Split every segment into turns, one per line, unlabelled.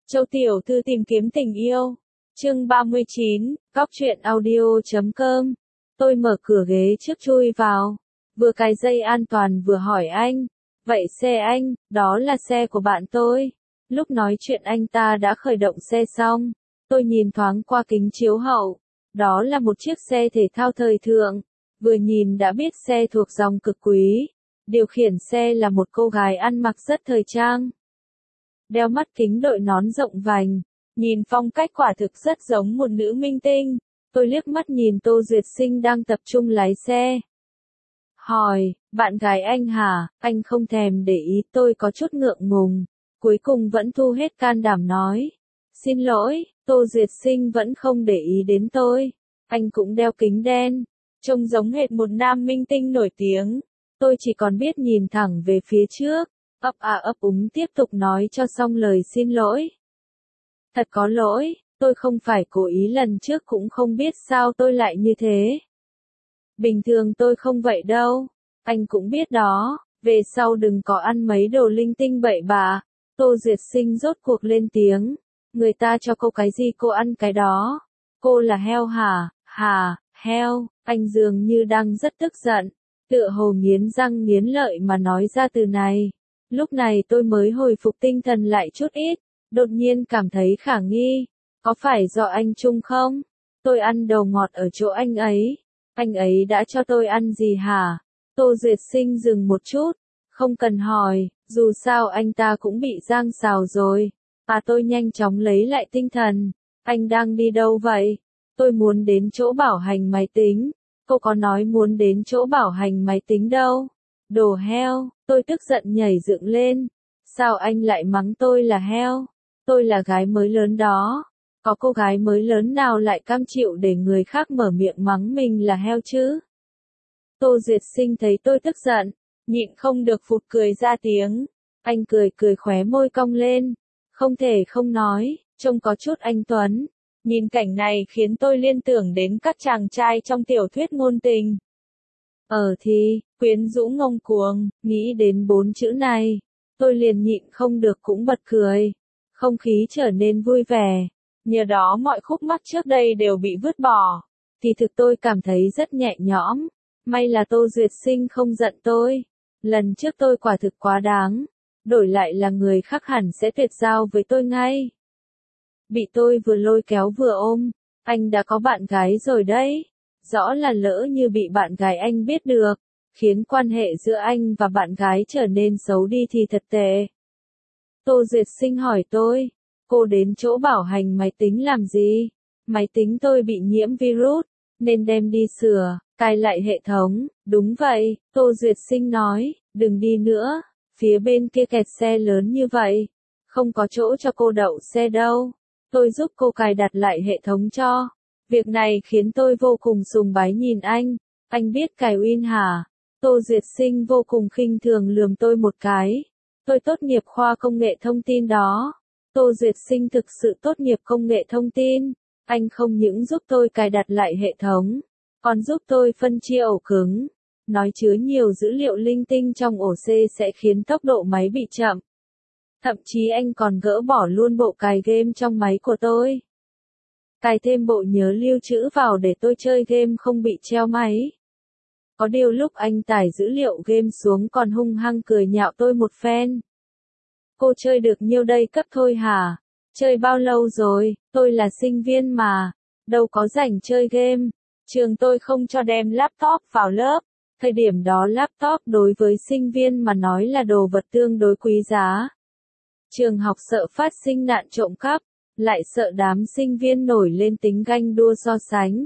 Châu Tiểu Thư tìm kiếm tình yêu. Chương 39, Cóc truyện audio.com. Tôi mở cửa ghế trước chui vào, vừa cài dây an toàn vừa hỏi anh, vậy xe anh, đó là xe của bạn tôi. Lúc nói chuyện anh ta đã khởi động xe xong, tôi nhìn thoáng qua kính chiếu hậu, đó là một chiếc xe thể thao thời thượng, vừa nhìn đã biết xe thuộc dòng cực quý. Điều khiển xe là một cô gái ăn mặc rất thời trang. Đeo mắt kính đội nón rộng vành, nhìn phong cách quả thực rất giống một nữ minh tinh. Tôi liếc mắt nhìn Tô Duyệt Sinh đang tập trung lái xe. Hỏi, bạn gái anh hả? Anh không thèm để ý, tôi có chút ngượng ngùng. Cuối cùng vẫn thu hết can đảm nói. Xin lỗi, Tô Duyệt Sinh vẫn không để ý đến tôi. Anh cũng đeo kính đen, trông giống hệt một nam minh tinh nổi tiếng. Tôi chỉ còn biết nhìn thẳng về phía trước, ấp úng tiếp tục nói cho xong lời xin lỗi. Thật có lỗi, tôi không phải cố ý, lần trước cũng không biết sao tôi lại như thế. Bình thường tôi không vậy đâu, anh cũng biết đó, về sau đừng có ăn mấy đồ linh tinh bậy bạ. Tô Duyệt Sinh rốt cuộc lên tiếng, người ta cho cô cái gì cô ăn cái đó. Cô là heo hả? Heo, anh dường như đang rất tức giận, tựa hồ nghiến răng nghiến lợi mà nói ra từ này. Lúc này tôi mới hồi phục tinh thần lại chút ít, đột nhiên cảm thấy khả nghi, có phải do anh Trung không? Tôi ăn đồ ngọt ở chỗ anh ấy đã cho tôi ăn gì hả? Tô Duyệt Sinh dừng một chút, không cần hỏi, dù sao anh ta cũng bị giang xào rồi. Tôi nhanh chóng lấy lại tinh thần, anh đang đi đâu vậy? Tôi muốn đến chỗ bảo hành máy tính. Cô có nói muốn đến chỗ bảo hành máy tính đâu. Đồ heo, tôi tức giận nhảy dựng lên. Sao anh lại mắng tôi là heo? Tôi là gái mới lớn đó. Có cô gái mới lớn nào lại cam chịu để người khác mở miệng mắng mình là heo chứ? Tô Duyệt Sinh thấy tôi tức giận, nhịn không được phụt cười ra tiếng. Anh cười khóe môi cong lên. Không thể không nói, trông có chút anh tuấn. Nhìn cảnh này khiến tôi liên tưởng đến các chàng trai trong tiểu thuyết ngôn tình. Thì, quyến rũ ngông cuồng, nghĩ đến 4 chữ này, tôi liền nhịn không được cũng bật cười. Không khí trở nên vui vẻ, nhờ đó mọi khúc mắc trước đây đều bị vứt bỏ. Thì thực tôi cảm thấy rất nhẹ nhõm, may là Tô Duyệt Sinh không giận tôi. Lần trước tôi quả thực quá đáng, đổi lại là người khác hẳn sẽ tuyệt giao với tôi ngay. Bị tôi vừa lôi kéo vừa ôm, anh đã có bạn gái rồi đấy. Rõ là lỡ như bị bạn gái anh biết được, khiến quan hệ giữa anh và bạn gái trở nên xấu đi thì thật tệ. Tô Duyệt Sinh hỏi tôi, cô đến chỗ bảo hành máy tính làm gì? Máy tính tôi bị nhiễm virus, nên đem đi sửa, cài lại hệ thống. Đúng vậy, Tô Duyệt Sinh nói, đừng đi nữa, phía bên kia kẹt xe lớn như vậy, không có chỗ cho cô đậu xe đâu. Tôi giúp cô cài đặt lại hệ thống cho. Việc này khiến tôi vô cùng sùng bái nhìn anh biết cài Win hả? Tô Duyệt Sinh vô cùng khinh thường lườm tôi một cái. Tôi tốt nghiệp khoa công nghệ thông tin đó. Tô Duyệt Sinh thực sự tốt nghiệp công nghệ thông tin. Anh không những giúp tôi cài đặt lại hệ thống, còn giúp tôi phân chia ổ cứng. Nói chứa nhiều dữ liệu linh tinh trong ổ C sẽ khiến tốc độ máy bị chậm. Thậm chí anh còn gỡ bỏ luôn bộ cài game trong máy của tôi. Cài thêm bộ nhớ lưu trữ vào để tôi chơi game không bị treo máy. Có điều lúc anh tải dữ liệu game xuống còn hung hăng cười nhạo tôi một phen. Cô chơi được nhiêu đây cấp thôi hả? Chơi bao lâu rồi? Tôi là sinh viên mà, đâu có rảnh chơi game. Trường tôi không cho đem laptop vào lớp. Thời điểm đó laptop đối với sinh viên mà nói là đồ vật tương đối quý giá. Trường học sợ phát sinh nạn trộm cắp, lại sợ đám sinh viên nổi lên tính ganh đua so sánh.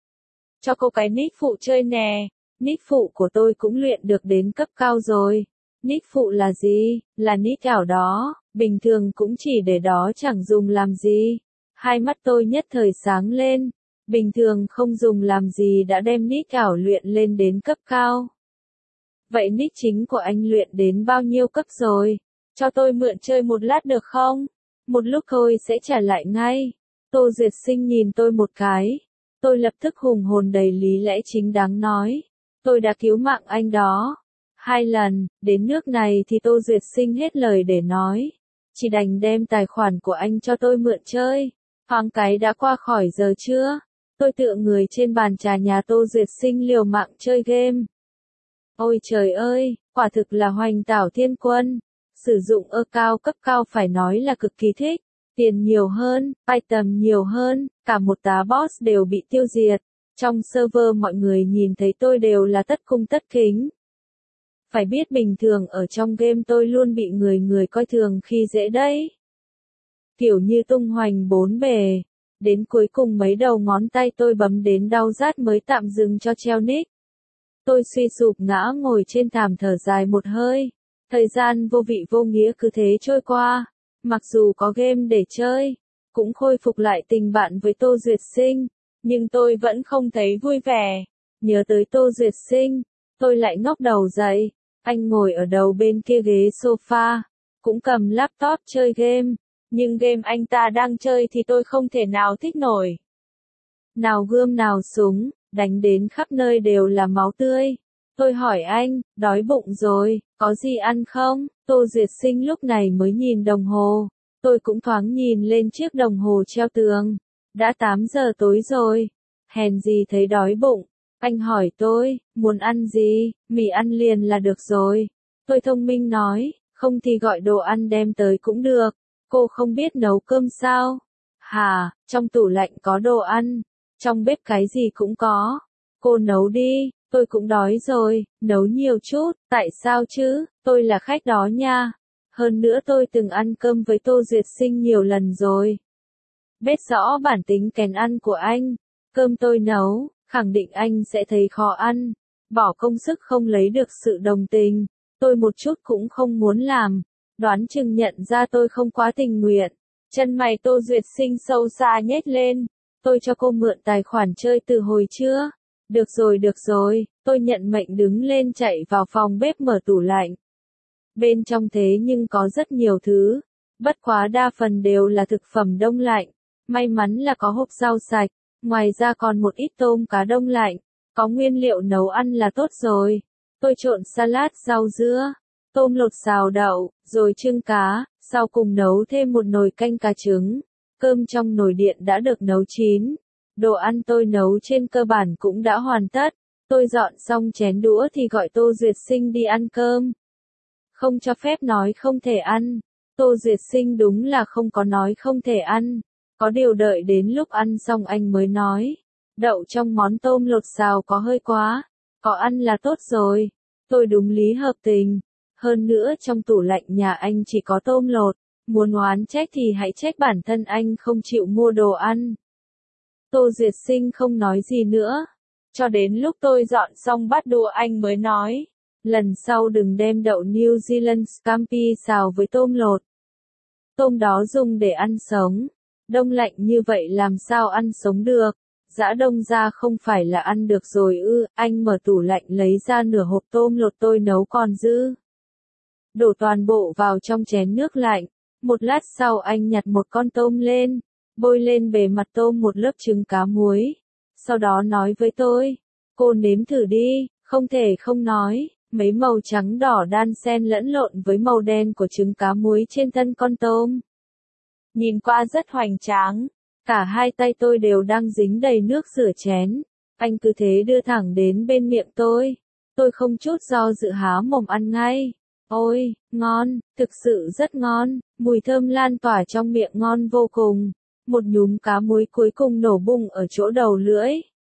Cho cô cái nick phụ chơi nè, nick phụ của tôi cũng luyện được đến cấp cao rồi. Nick phụ là gì? Là nick ảo đó, bình thường cũng chỉ để đó chẳng dùng làm gì. Hai mắt tôi nhất thời sáng lên, bình thường không dùng làm gì đã đem nick ảo luyện lên đến cấp cao. Vậy nick chính của anh luyện đến bao nhiêu cấp rồi? Cho tôi mượn chơi một lát được không? Một lúc tôi sẽ trả lại ngay. Tô Duyệt Sinh nhìn tôi một cái. Tôi lập tức hùng hồn đầy lý lẽ chính đáng nói. Tôi đã cứu mạng anh đó. 2 lần, đến nước này thì Tô Duyệt Sinh hết lời để nói. chỉ đành đem tài khoản của anh cho tôi mượn chơi. Thoáng cái đã qua khỏi giờ trưa, tôi tựa người trên bàn trà nhà Tô Duyệt Sinh liều mạng chơi game. Ôi trời ơi, quả thực là hoành tảo thiên quân. Sử dụng cao cấp cao phải nói là cực kỳ thích. Tiền nhiều hơn, item nhiều hơn, cả một tá boss đều bị tiêu diệt. Trong server mọi người nhìn thấy tôi đều là tất cung tất kính. Phải biết bình thường ở trong game tôi luôn bị người coi thường khi dễ đấy. Kiểu như tung hoành bốn bề. Đến cuối cùng mấy đầu ngón tay tôi bấm đến đau rát mới tạm dừng cho treo nick. Tôi suy sụp ngã ngồi trên thảm thở dài một hơi. Thời gian vô vị vô nghĩa cứ thế trôi qua. Mặc dù có game để chơi, cũng khôi phục lại tình bạn với Tô Duyệt Sinh, nhưng tôi vẫn không thấy vui vẻ. Nhớ tới Tô Duyệt Sinh, tôi lại ngóc đầu dậy. Anh ngồi ở đầu bên kia ghế sofa, cũng cầm laptop chơi game, nhưng game anh ta đang chơi thì tôi không thể nào thích nổi. Nào gươm nào súng, đánh đến khắp nơi đều là máu tươi. Tôi hỏi anh, đói bụng rồi, có gì ăn không? Tô Duyệt Sinh lúc này mới nhìn đồng hồ. Tôi cũng thoáng nhìn lên chiếc đồng hồ treo tường. Đã 8 giờ tối rồi. Hèn gì thấy đói bụng. Anh hỏi tôi, muốn ăn gì? Mì ăn liền là được rồi. Tôi thông minh nói, không thì gọi đồ ăn đem tới cũng được. Cô không biết nấu cơm sao? Hả, trong tủ lạnh có đồ ăn. Trong bếp cái gì cũng có. Cô nấu đi. Tôi cũng đói rồi, nấu nhiều chút, tại sao chứ, tôi là khách đó nha. Hơn nữa tôi từng ăn cơm với Tô Duyệt Sinh nhiều lần rồi. Biết rõ bản tính kén ăn của anh, cơm tôi nấu, khẳng định anh sẽ thấy khó ăn. Bỏ công sức không lấy được sự đồng tình, tôi một chút cũng không muốn làm. Đoán chừng nhận ra tôi không quá tình nguyện. Chân mày Tô Duyệt Sinh sâu xa nhếch lên. Tôi cho cô mượn tài khoản chơi từ hồi trưa. Được rồi, tôi nhận mệnh đứng lên chạy vào phòng bếp mở tủ lạnh. Bên trong thế nhưng có rất nhiều thứ, bất quá đa phần đều là thực phẩm đông lạnh. May mắn là có hộp rau sạch, ngoài ra còn một ít tôm cá đông lạnh, có nguyên liệu nấu ăn là tốt rồi. Tôi trộn salad rau dưa, tôm lột xào đậu, rồi trưng cá, sau cùng nấu thêm một nồi canh cá trứng. Cơm trong nồi điện đã được nấu chín. Đồ ăn tôi nấu trên cơ bản cũng đã hoàn tất. Tôi dọn xong chén đũa thì gọi Tô Duyệt Sinh đi ăn cơm. Không cho phép nói không thể ăn. Tô Duyệt Sinh đúng là không có nói không thể ăn. Có điều đợi đến lúc ăn xong anh mới nói. Đậu trong món tôm lột xào có hơi quá. Có ăn là tốt rồi. Tôi đúng lý hợp tình. Hơn nữa trong tủ lạnh nhà anh chỉ có tôm lột. Muốn oán trách thì hãy trách bản thân anh không chịu mua đồ ăn. Tô Duyệt Sinh không nói gì nữa. Cho đến lúc tôi dọn xong bát đũa anh mới nói. Lần sau đừng đem đậu New Zealand Scampi xào với tôm lột. Tôm đó dùng để ăn sống. Đông lạnh như vậy làm sao ăn sống được. Giã đông ra không phải là ăn được rồi ư. Anh mở tủ lạnh lấy ra nửa hộp tôm lột tôi nấu còn dư. Đổ toàn bộ vào trong chén nước lạnh. Một lát sau anh nhặt một con tôm lên. Bôi lên bề mặt tôm một lớp trứng cá muối. Sau đó nói với tôi. Cô nếm thử đi, không thể không nói. Mấy màu trắng đỏ đan xen lẫn lộn với màu đen của trứng cá muối trên thân con tôm. Nhìn qua rất hoành tráng. Cả hai tay tôi đều đang dính đầy nước rửa chén. Anh cứ thế đưa thẳng đến bên miệng tôi. Tôi không chút do dự há mồm ăn ngay. Ôi, ngon, thực sự rất ngon. Mùi thơm lan tỏa trong miệng ngon vô cùng. Một nhúm cá muối cuối cùng nổ bung ở chỗ đầu lưỡi.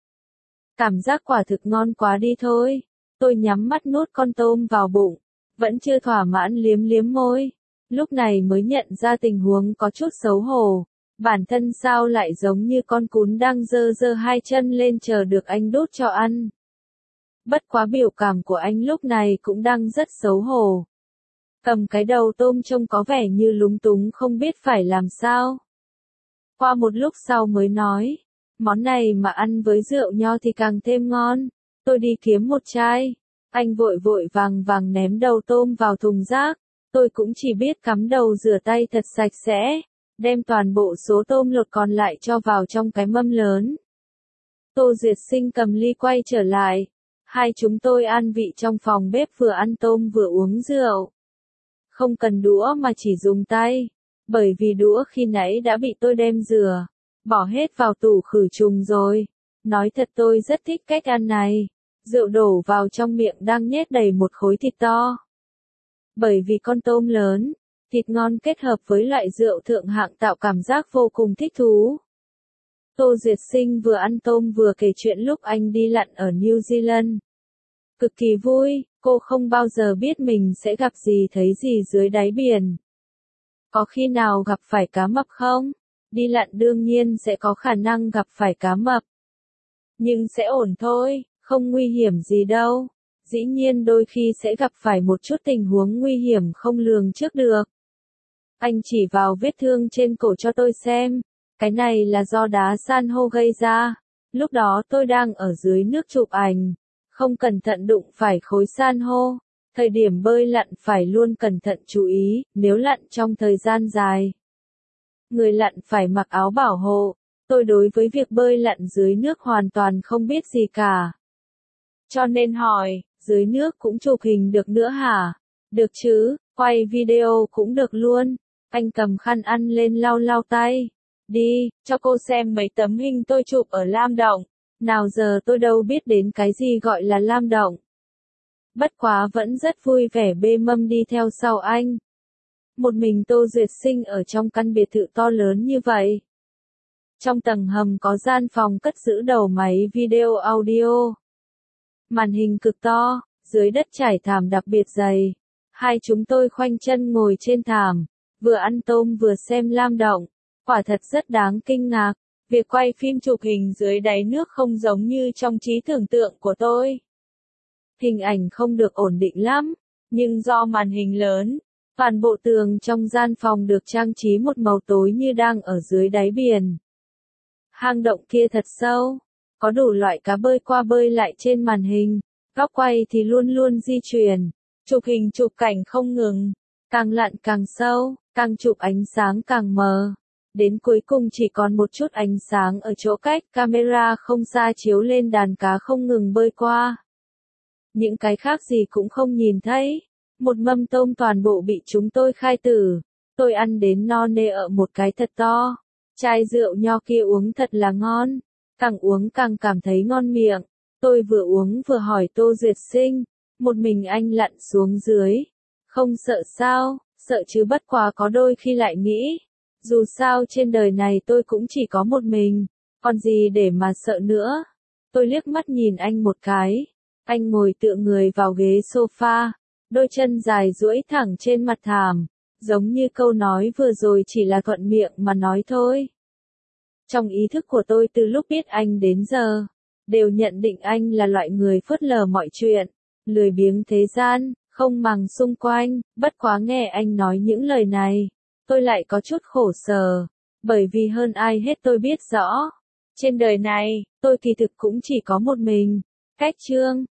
Cảm giác quả thực ngon quá đi thôi. Tôi nhắm mắt nuốt con tôm vào bụng. Vẫn chưa thỏa mãn liếm liếm môi. Lúc này mới nhận ra tình huống có chút xấu hổ. Bản thân sao lại giống như con cún đang giơ giơ hai chân lên chờ được anh đút cho ăn. Bất quá biểu cảm của anh lúc này cũng đang rất xấu hổ. Cầm cái đầu tôm trông có vẻ như lúng túng không biết phải làm sao. Qua một lúc sau mới nói. Món này mà ăn với rượu nho thì càng thêm ngon. Tôi đi kiếm một chai. Anh vội vội vàng vàng ném đầu tôm vào thùng rác. Tôi cũng chỉ biết cắm đầu rửa tay thật sạch sẽ. Đem toàn bộ số tôm lột còn lại cho vào trong cái mâm lớn. Tô Duyệt Sinh cầm ly quay trở lại. Hai chúng tôi ăn vị trong phòng bếp vừa ăn tôm vừa uống rượu. Không cần đũa mà chỉ dùng tay. Bởi vì đũa khi nãy đã bị tôi đem rửa, bỏ hết vào tủ khử trùng rồi. Nói thật tôi rất thích cách ăn này. Rượu đổ vào trong miệng đang nhét đầy một khối thịt to. Bởi vì con tôm lớn, thịt ngon kết hợp với loại rượu thượng hạng tạo cảm giác vô cùng thích thú. Tô Duyệt Sinh vừa ăn tôm vừa kể chuyện lúc anh đi lặn ở New Zealand. Cực kỳ vui, cô không bao giờ biết mình sẽ gặp gì thấy gì dưới đáy biển. Có khi nào gặp phải cá mập không? Đi lặn đương nhiên sẽ có khả năng gặp phải cá mập. Nhưng sẽ ổn thôi, không nguy hiểm gì đâu. Dĩ nhiên đôi khi sẽ gặp phải một chút tình huống nguy hiểm không lường trước được. Anh chỉ vào vết thương trên cổ cho tôi xem. Cái này là do đá san hô gây ra. Lúc đó tôi đang ở dưới nước chụp ảnh. Không cẩn thận đụng phải khối san hô. Thời điểm bơi lặn phải luôn cẩn thận chú ý, nếu lặn trong thời gian dài. Người lặn phải mặc áo bảo hộ. Tôi đối với việc bơi lặn dưới nước hoàn toàn không biết gì cả. Cho nên hỏi, dưới nước cũng chụp hình được nữa hả? Được chứ, quay video cũng được luôn. Anh cầm khăn ăn lên lau lau tay. Đi, cho cô xem mấy tấm hình tôi chụp ở Lam Động. Nào giờ tôi đâu biết đến cái gì gọi là Lam Động. Bất quá vẫn rất vui vẻ bê mâm đi theo sau anh. Một mình Tô Duyệt Sinh ở trong căn biệt thự to lớn như vậy. Trong tầng hầm có gian phòng cất giữ đầu máy video audio. Màn hình cực to, dưới đất trải thảm đặc biệt dày. Hai chúng tôi khoanh chân ngồi trên thảm, vừa ăn tôm vừa xem Lam Động. Quả thật rất đáng kinh ngạc. Việc quay phim chụp hình dưới đáy nước không giống như trong trí tưởng tượng của tôi. Hình ảnh không được ổn định lắm, nhưng do màn hình lớn, toàn bộ tường trong gian phòng được trang trí một màu tối như đang ở dưới đáy biển. Hang động kia thật sâu, có đủ loại cá bơi qua bơi lại trên màn hình, góc quay thì luôn luôn di chuyển, chụp hình chụp cảnh không ngừng, càng lặn càng sâu, càng chụp ánh sáng càng mờ. Đến cuối cùng chỉ còn một chút ánh sáng ở chỗ cách camera không xa chiếu lên đàn cá không ngừng bơi qua. Những cái khác gì cũng không nhìn thấy. Một mâm tôm toàn bộ bị chúng tôi khai tử. Tôi ăn đến no nê ở một cái thật to. Chai rượu nho kia uống thật là ngon. Càng uống càng cảm thấy ngon miệng. Tôi vừa uống vừa hỏi Tô Duyệt Sinh. Một mình anh lặn xuống dưới. Không sợ sao? Sợ chứ bất quá có đôi khi lại nghĩ. Dù sao trên đời này tôi cũng chỉ có một mình. Còn gì để mà sợ nữa? Tôi liếc mắt nhìn anh một cái. Anh ngồi tựa người vào ghế sofa. Đôi chân dài duỗi thẳng trên mặt thảm. Giống như câu nói vừa rồi chỉ là thuận miệng mà nói thôi. Trong ý thức của tôi từ lúc biết anh đến giờ, đều nhận định anh là loại người phớt lờ mọi chuyện, lười biếng thế gian, không màng xung quanh. Bất quá nghe anh nói những lời này, tôi lại có chút khổ sở, bởi vì hơn ai hết tôi biết rõ. Trên đời này, tôi kỳ thực cũng chỉ có một mình. Cách chương